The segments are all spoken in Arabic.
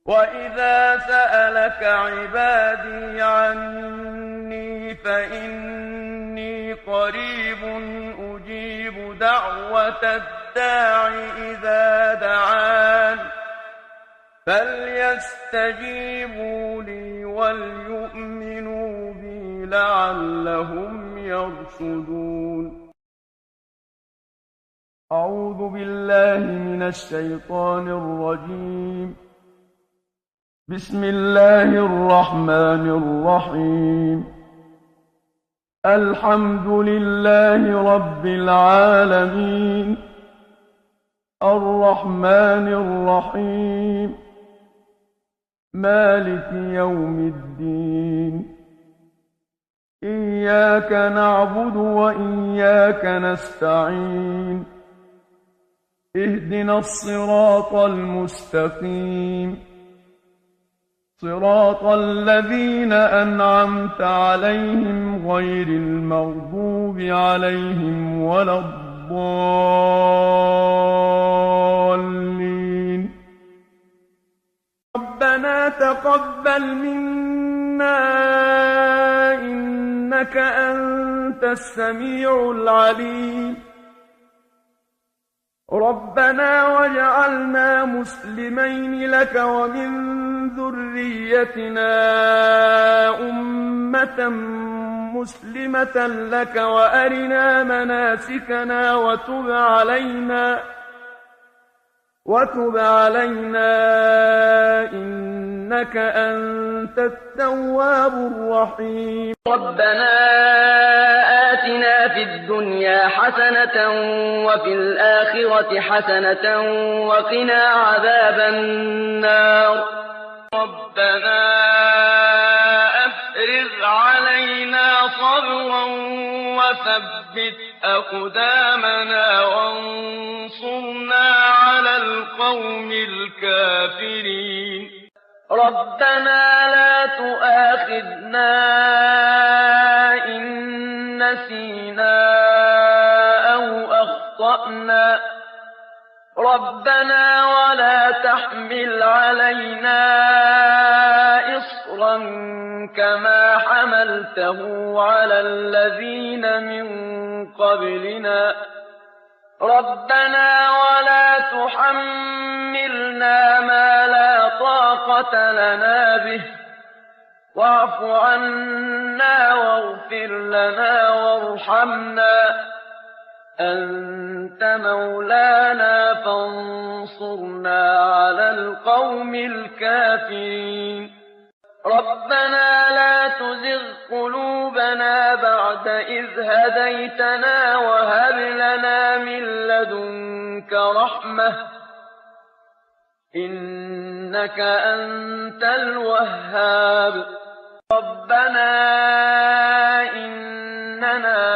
وَإِذَا سَأَلَكَ عِبَادِي عَنِّي فَإِنِّي قَرِيبٌ أُجِيبُ دَعْوَةَ الدَّاعِ إِذَا دَعَانِ فَلْيَسْتَجِيبُوا لِي وَلْيُؤْمِنُوا بِي لَعَلَّهُمْ يَرْشُدُونَ أعوذ بالله من الشيطان الرجيم بسم الله الرحمن الرحيم الحمد لله رب العالمين الرحمن الرحيم مالك يوم الدين إياك نعبد وإياك نستعين اهدنا الصراط المستقيم صراط الذين أنعمت عليهم غير المغضوب عليهم ولا الضالين ربنا تقبل منا إنك أنت السميع العليم ربنا واجعلنا مسلمين لك ومن ذريتنا أمة مسلمة لك وأرنا مناسكنا وتب علينا إنك أنت التواب الرحيم ربنا آتنا في الدنيا حسنة وفي الآخرة حسنة وقنا عذاب النار ربنا أفرغ علينا صبرا وثبت أقدامنا وانصرنا على القوم الكافرين ربنا لا تؤاخذنا إن نسينا أو أخطأنا ربنا ولا تحمل علينا إصرا كما حملته على الذين من قبلنا ربنا ولا تحملنا ما لا طاقة لنا به واعف عنا واغفر لنا وارحمنا أنت مولانا فانصرنا على القوم الكافرين ربنا لا تزغ قلوبنا بعد إذ هديتنا وهب لنا من لدنك رحمة إنك أنت الوهاب ربنا إننا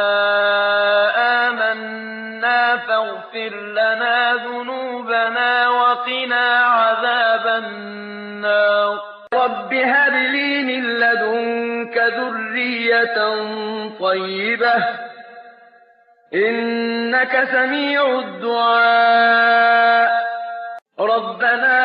آمنا فاغفر لنا ذنوبنا وقنا عذاب النار رب هب لي من لدنك ذرية طيبة إنك سميع الدعاء ربنا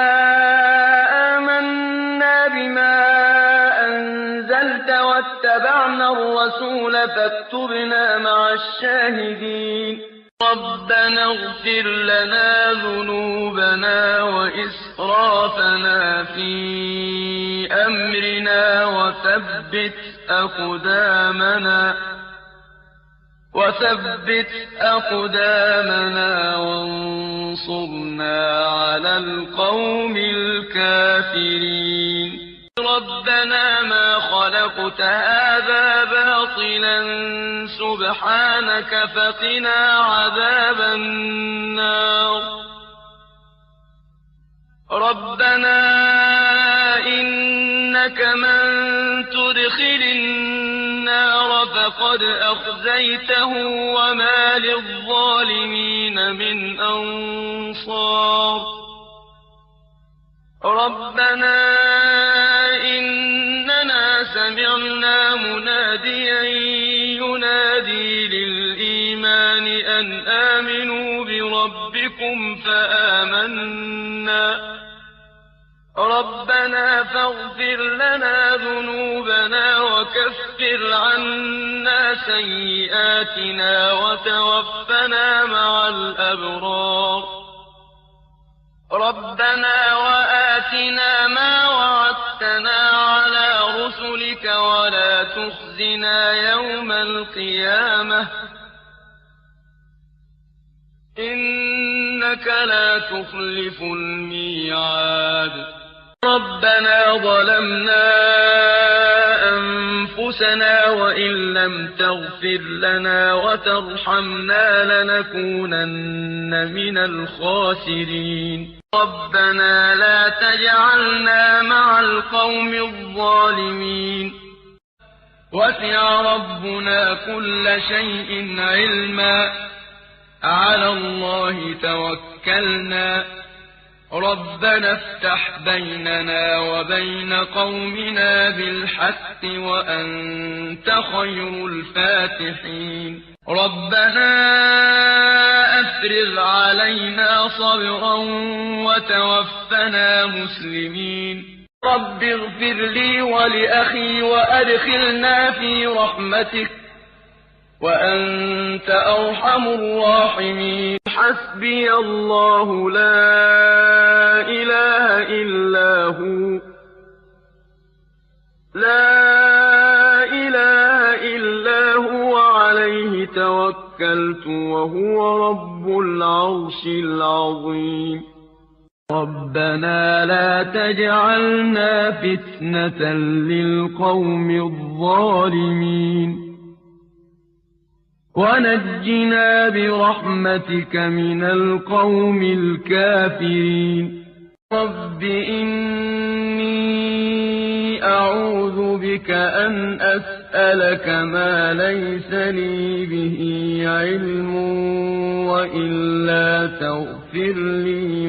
آمنا بما أنزلت واتبعنا الرسول فاكتبنا مع الشاهدين ربنا اغفر لنا ذنوبنا وإسرافنا في أمرنا وثبت أقدامنا وانصرنا على القوم الكافرين ربنا ما خلقت هذا باطلا سبحانك فقنا عذاب النار ربنا إنك من تدخل النار فقد أخزيته وما للظالمين من أنصار ربنا إننا سمعنا مناديا ينادي للإيمان أن آمنوا بربكم فآمنا ربنا فاغفر لنا ذنوبنا وكفر عنا سيئاتنا وتوفنا مع الأبرار ربنا وآتنا ما وعدتنا على رسلك ولا تخزنا يوم القيامة إنك لا تخلف الميعاد ربنا ظلمنا أنفسنا وإن لم تغفر لنا وترحمنا لنكونن من الخاسرين ربنا لا تجعلنا مع القوم الظالمين وسع ربنا كل شيء علما على الله توكلنا ربنا افتح بيننا وبين قومنا بالحق وأنت خير الفاتحين ربنا أفرغ علينا صبرا وتوفنا مسلمين رب اغفر لي ولأخي وأدخلنا في رحمتك وأنت أرحم الراحمين حسبي الله لا إله إلا هو لا إله إلا هو عليه توكلت وهو رب العرش العظيم ربنا لا تجعلنا فتنة للقوم الظالمين ونجنا برحمتك من القوم الكافرين رب إني أعوذ بك أن أسألك ما ليس لي به علم وإلا تغفر لي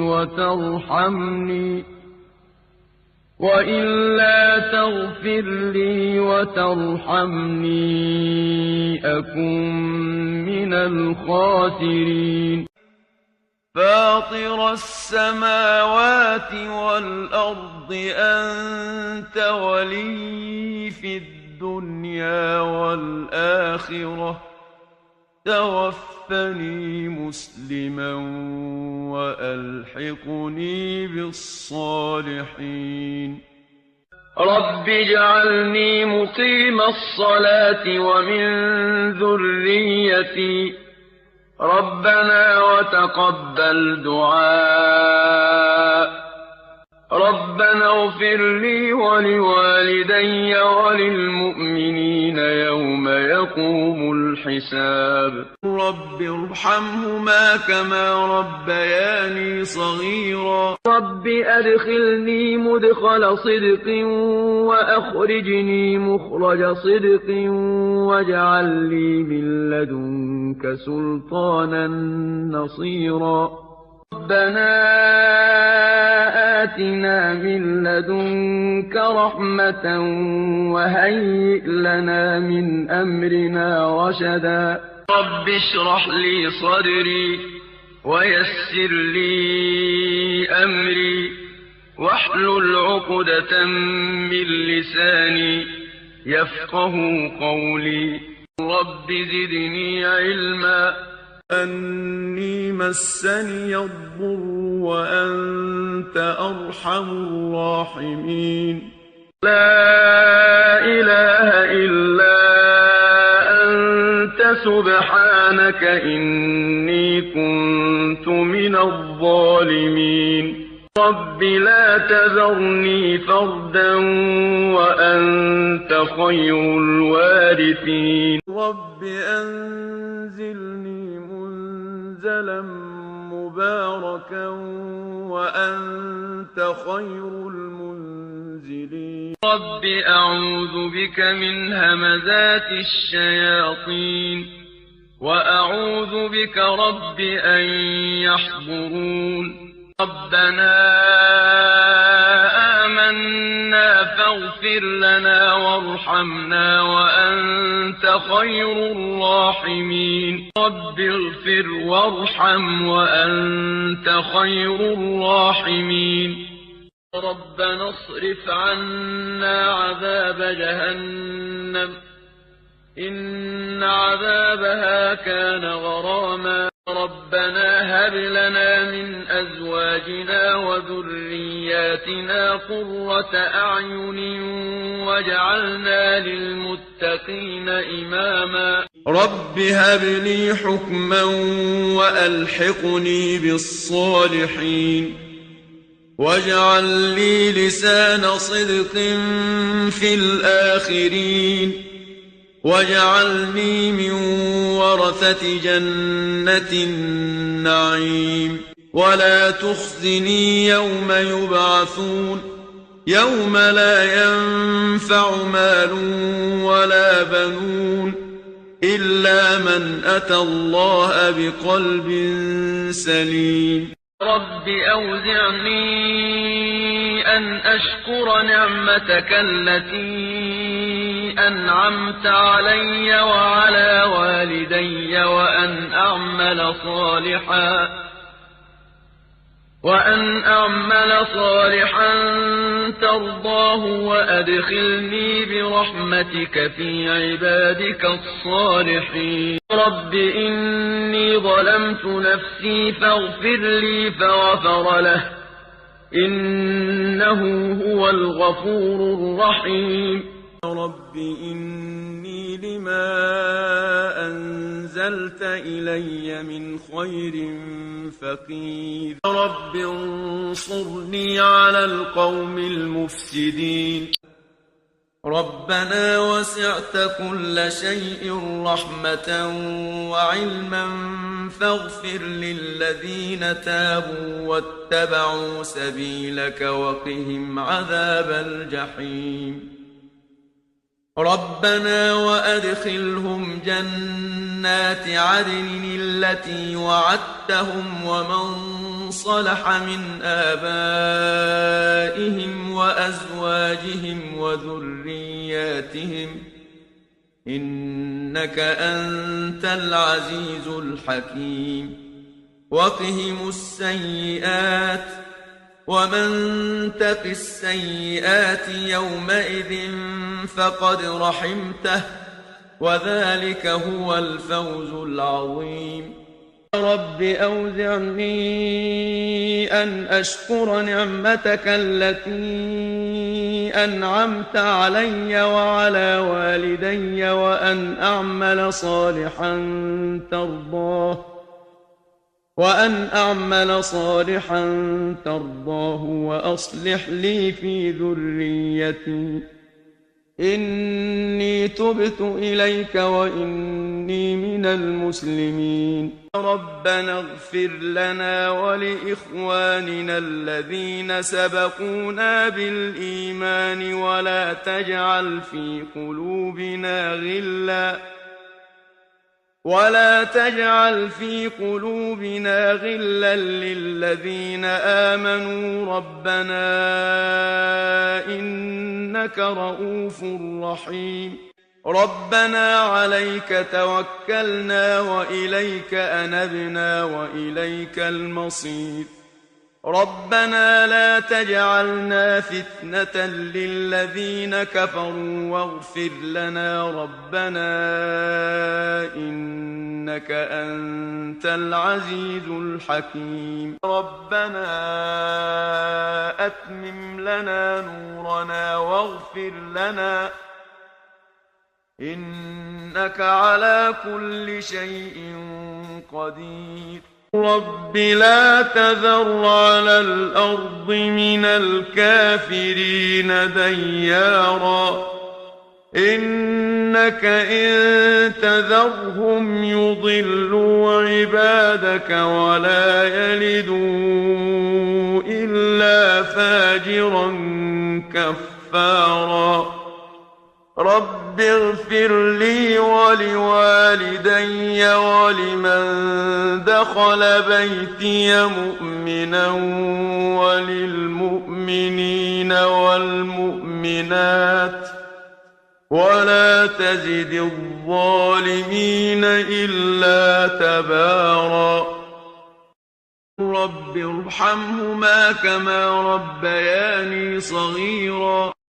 وترحمني أكن من الخاسرين فاطر السماوات والأرض أنت ولي في الدنيا والآخرة توفني مسلما وألحقني بالصالحين رب اجعلني مقيم الصلاة ومن ذريتي ربنا وتقبل دعاء ربنا اغفر لي ولوالدي وللمؤمنين يوم يقوم الحساب رب ارحمهما كما ربياني صغيرا رب أدخلني مدخل صدق وأخرجني مخرج صدق واجعل لي من لدنك سلطانا نصيرا ربنا آتنا من لدنك رحمة وهيئ لنا من أمرنا رشدا رب اشرح لي صدري ويسر لي أمري واحلل عقدة من لساني يفقه قولي رب زدني علما أني مسني الضر وأنت أرحم الراحمين لا إله إلا أنت سبحانك إني كنت من الظالمين رب لا تذرني فردا وأنت خير الوارثين رب أنزلني منزلا مباركا وأنت خير المنزلين رب أعوذ بك من همزات الشياطين وأعوذ بك رب أن يحضرون ربنا آمنا فاغفر لنا وارحمنا وأنت خير الراحمين رب اغفر وارحم وأنت خير الراحمين ربنا اصرف عنا عذاب جهنم إن عذابها كان غراما ربنا هب لنا من أزواجنا وذرياتنا قرة أعين واجعلنا للمتقين إماما رب هب لي حكما وألحقني بالصالحين واجعل لي لسان صدق في الآخرين واجعلني من ورثة جنة النعيم ولا تخزني يوم يبعثون يوم لا ينفع مال ولا بنون إلا من أتى الله بقلب سليم رب أوزعني أن أشكر نعمتك التي أنعمت علي وعلى والدي وأن أعمل صالحا ترضاه وأدخلني برحمتك في عبادك الصالحين رب إني ظلمت نفسي فاغفر لي فغفر له إنه هو الغفور الرحيم رب إني لما أنزلت إلي من خير فقير رب انصرني على القوم المفسدين ربنا وسعت كل شيء رحمة وعلما فاغفر للذين تابوا واتبعوا سبيلك وقهم عذاب الجحيم ربنا وأدخلهم جنات عدن التي وعدتهم ومن صلح من آبائهم وأزواجهم وذرياتهم إنك أنت العزيز الحكيم وقهم السيئات ومن تق السيئات يومئذ فقد رحمته وذلك هو الفوز العظيم رب أوزعني أن أشكر نعمتك التي أنعمت علي وعلى والدي وأن أعمل صالحا ترضاه وأصلح لي في ذريتي إني تبت إليك وإني من المسلمين ربنا اغفر لنا ولإخواننا الذين سبقونا بالإيمان ولا تجعل في قلوبنا غلا للذين آمنوا ربنا إنك رؤوف رحيم ربنا عليك توكلنا وإليك أنبنا وإليك المصير ربنا لا تجعلنا فتنة للذين كفروا واغفر لنا ربنا إنك أنت العزيز الحكيم ربنا أتمم لنا نورنا واغفر لنا إنك على كل شيء قدير رب لا تذر على الأرض من الكافرين ديارا إنك إن تذرهم يضلوا عبادك ولا يلدوا إلا فاجرا كفارا رب اغفر لي ولوالدي ولمن دخل بيتي مؤمنا وللمؤمنين والمؤمنات ولا تزد الظالمين إلا تبارا رب ارحمهما كما ربياني صغيرا